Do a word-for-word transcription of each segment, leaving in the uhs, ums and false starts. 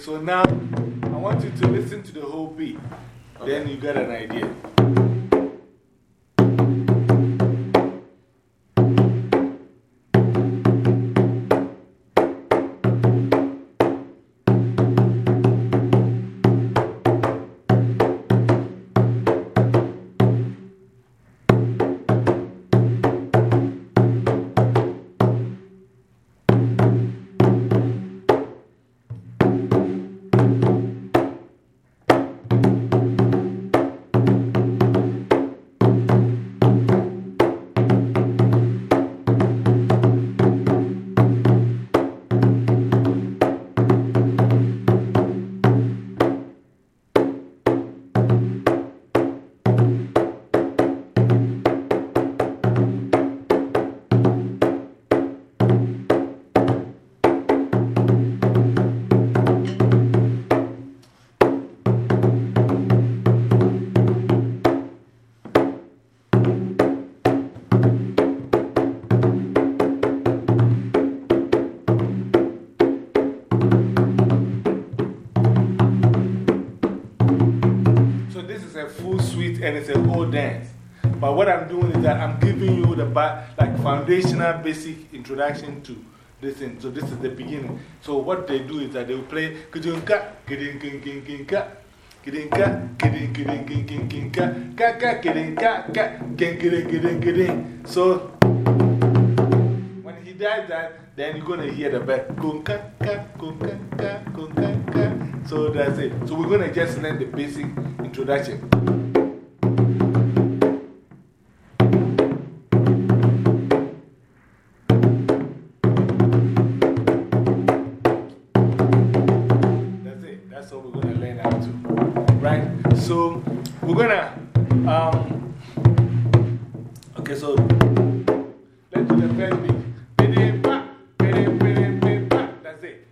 so now I want you to listen to the whole beat. Okay. Then you get an idea. And it's a whole dance. But what I'm doing is that I'm giving you the like foundational basic introduction to this thing. So this is the beginning. So what they do is that they will play kidinka, kidinka, kidinka, kidinka, kidinka, kidinka, kaka, kidinka, kidinka, kidinka. So when he does that, then you're going to hear the bell. Kunka, kunka, kunka. So that's it. So we're going to just learn the basic introduction. So, we're gonna, um, okay, so let's do the first beat. That's it.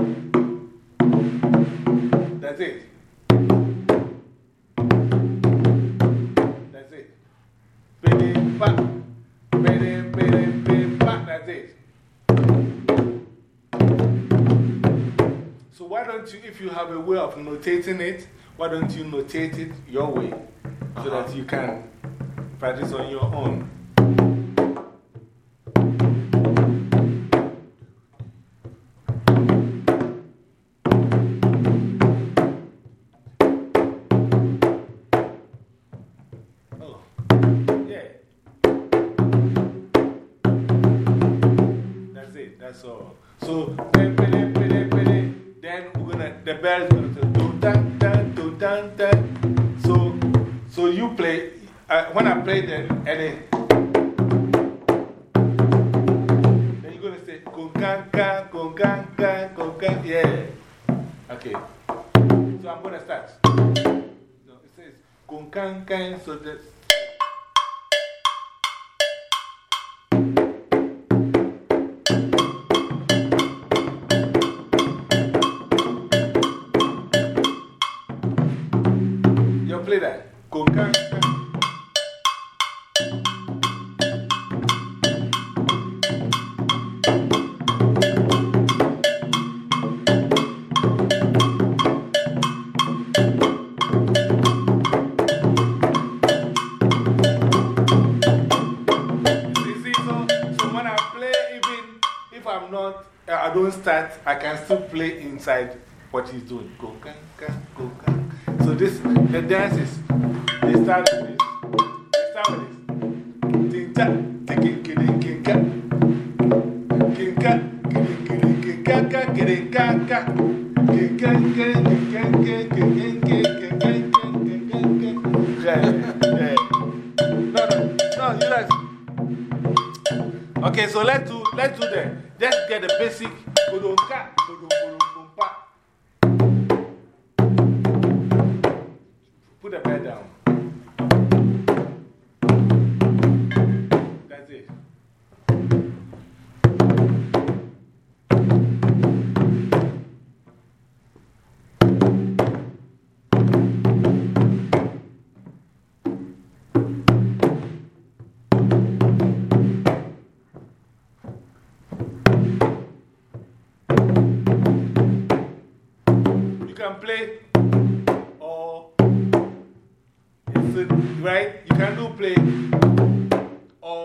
That's it. That's it. That's it. So, why don't you, if you have a way of notating it, why don't you notate it your way so that you can practice on your own? Oh, yeah. That's it, that's all. So, then we're gonna, the bell's gonna say, do dun dun. Dun, dun. So, so you play, uh, when I play then, and then, then you're going to say, konkanka, konkanka, konkanka, yeah. Okay. So I'm going to start. So it says, konkanka, so that. Play that. Conca. I'm not, I don't start, I can still play inside what he's doing. Go, can, can, go, can. So, this, the dances, they start with this. They start with this. Tinta, tikin, kidding, kinka. Kinka, kidding, kidding, kinka, kidding, kanka. Kinka, kidding, kinka, kidding, kinka, kinka. Yeah, yeah. No, no, no, you like. Okay, so let's do, let's do that. Just get the basic. Put the bed down. That's it. can play or, right? You can do play or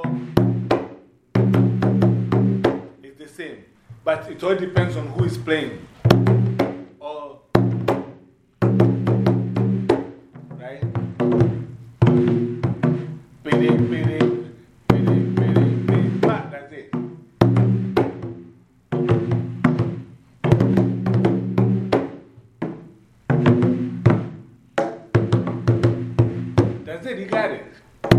it's the same. But it all depends on who is playing. Or, right? Pity, pity, pity, pity, pity. But that's it. That's it, you got it.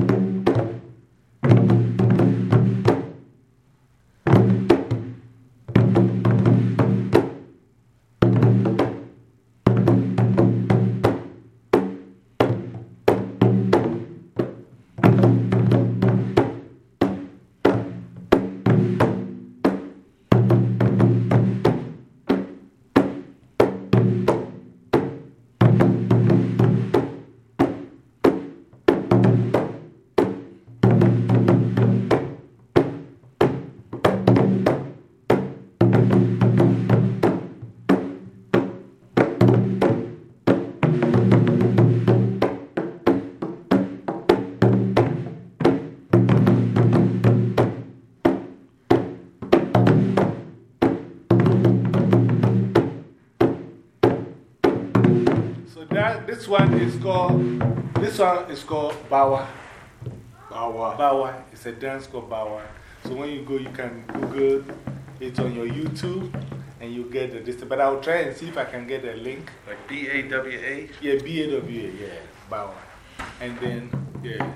This one is called, this one is called Bawa. Bawa. Bawa. It's a dance called Bawa. So when you go, you can Google it on your YouTube and you get the this. But I'll try and see if I can get a link. Like B A W A? Yeah, B A W A, yeah. Bawa. And then, yeah.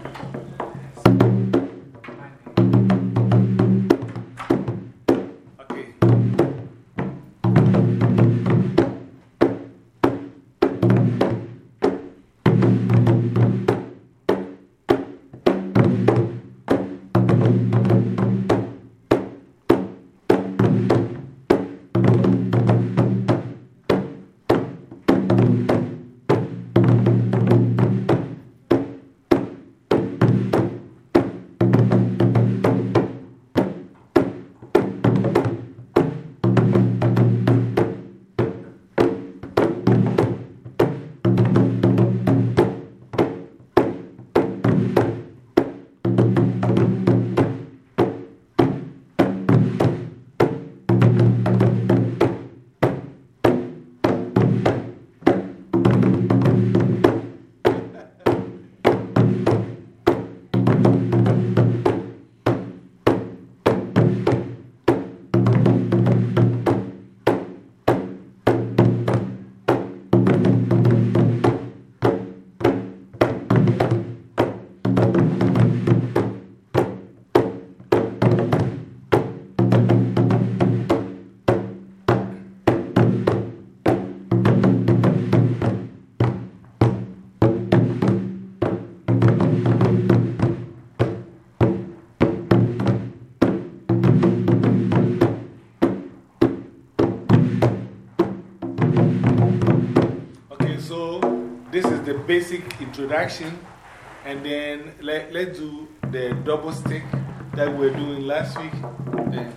Basic introduction, and then let, let's do the double stick that we were doing last week. And,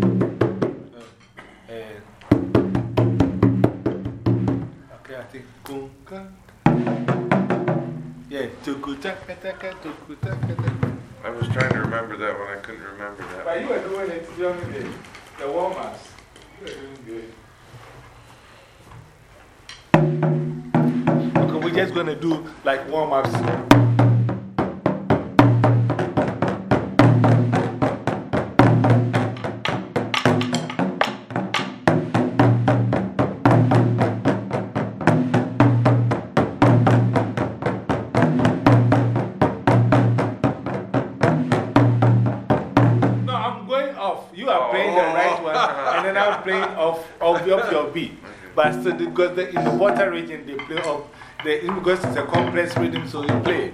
uh, and, okay, I think. Yeah, I was trying to remember that one, I couldn't remember that. But you were doing it during the, the warm ups. You were doing good. We're just going to do like warm ups. No, I'm going off. You are playing the right one, and then I'm playing off, off, off your beat. But still, because the, in the water region, they play off. The, because it's a complex rhythm, so you play.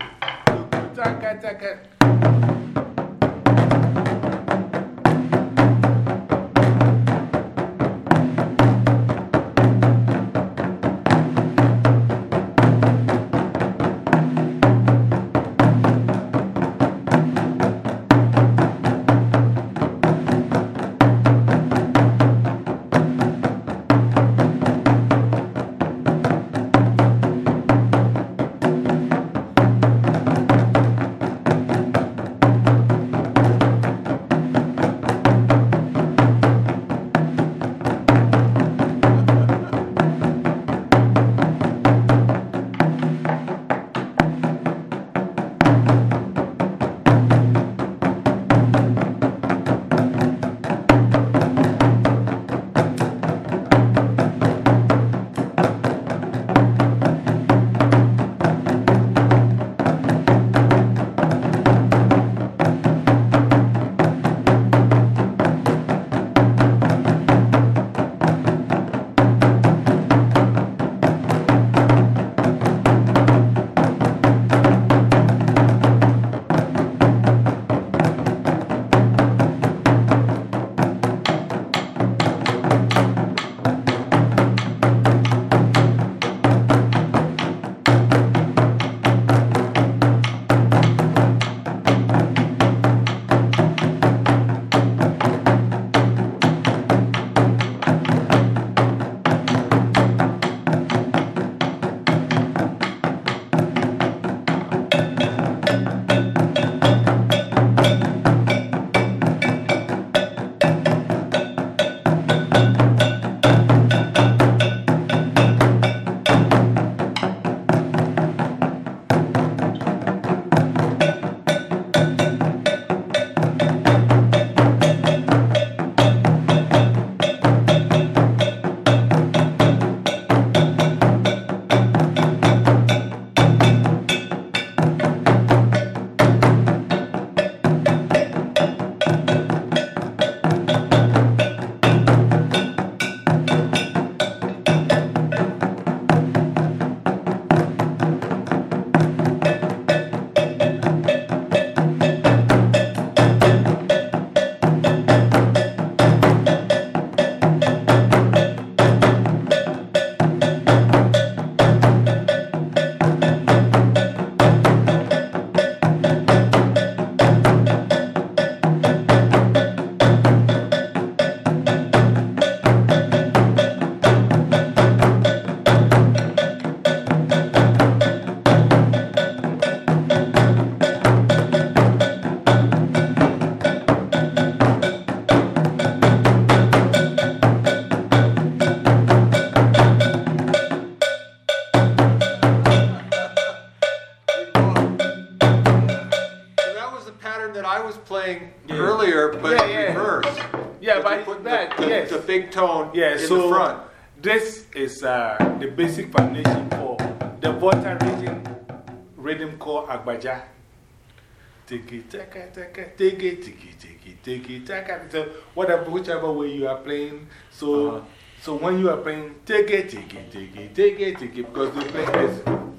but you put that, the, the, yes. the big tone Yeah, in so the front. this is uh, the basic foundation for the Volta region rhythm called Agbaja. Tiki taka taka, tiki tiki tiki tiki taka. So, whatever, whichever way you are playing. So, -huh. so when you are playing, tiki tiki tiki tiki tiki, because they play this.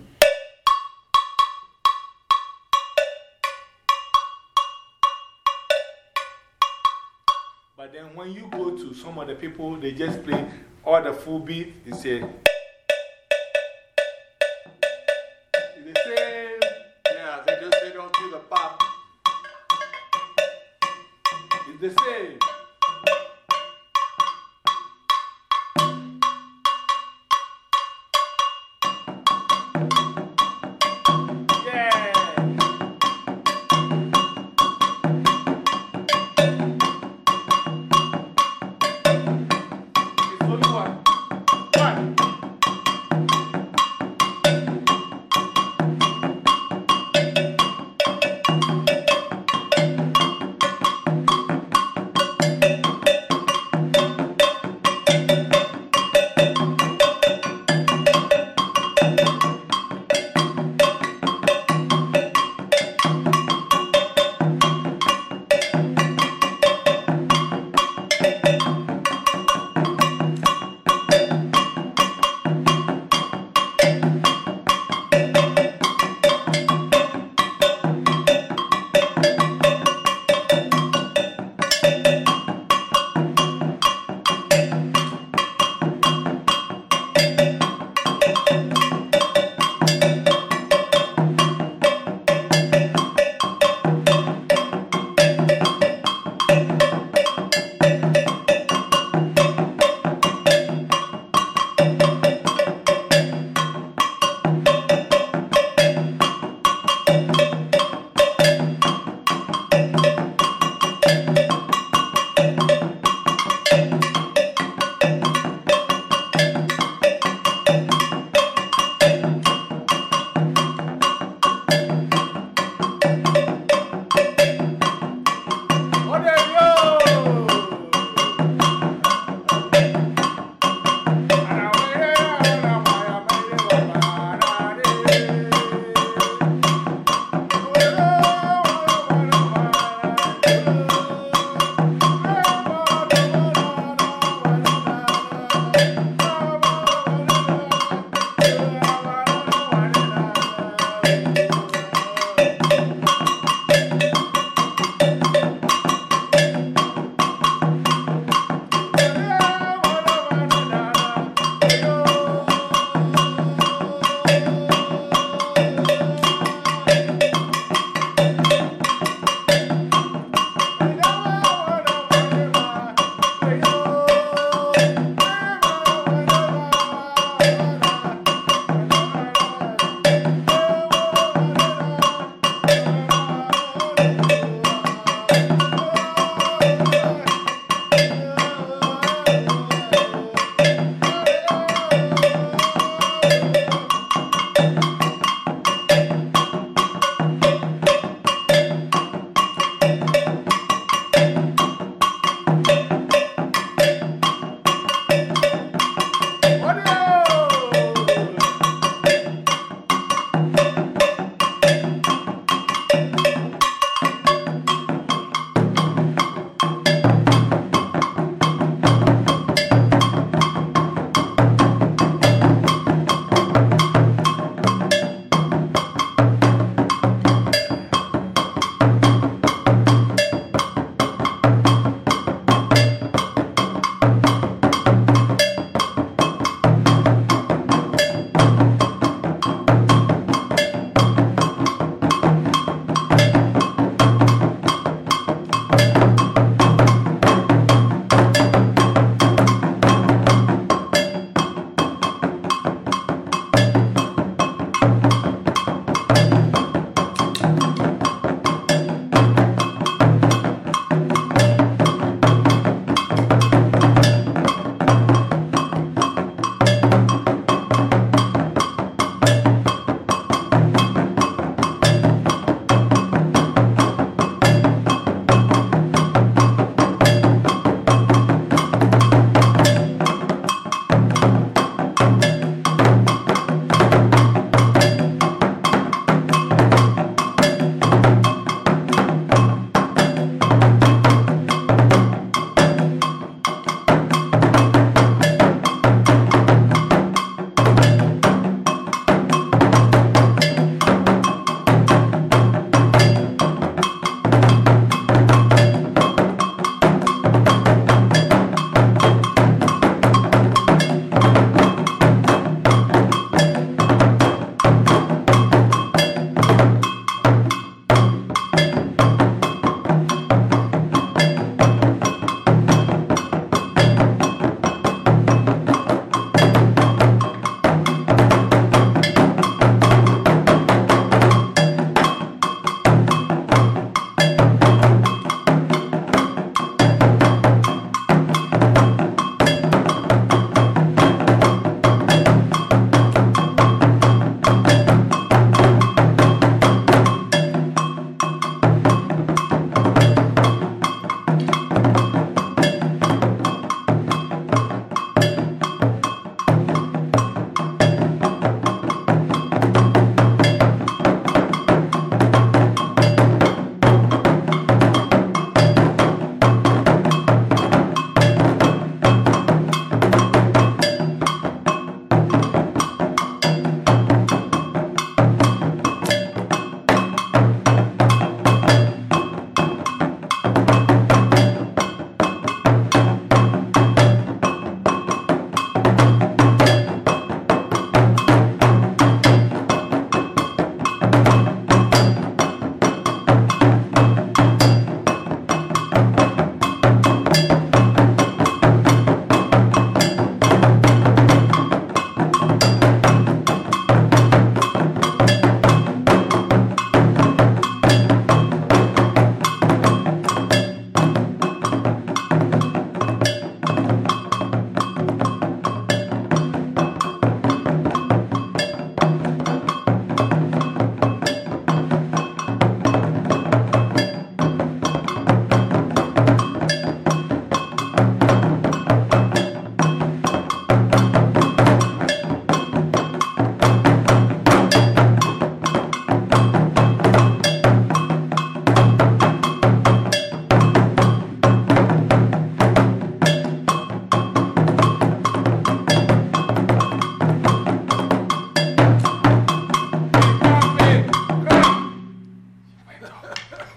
But then when you go to some of the people, they just play all the full beat. It's a. It's the same. Yeah, they just they don't do the pop. It's the same. Yeah. It's only one. One.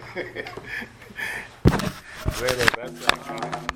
Where the, that's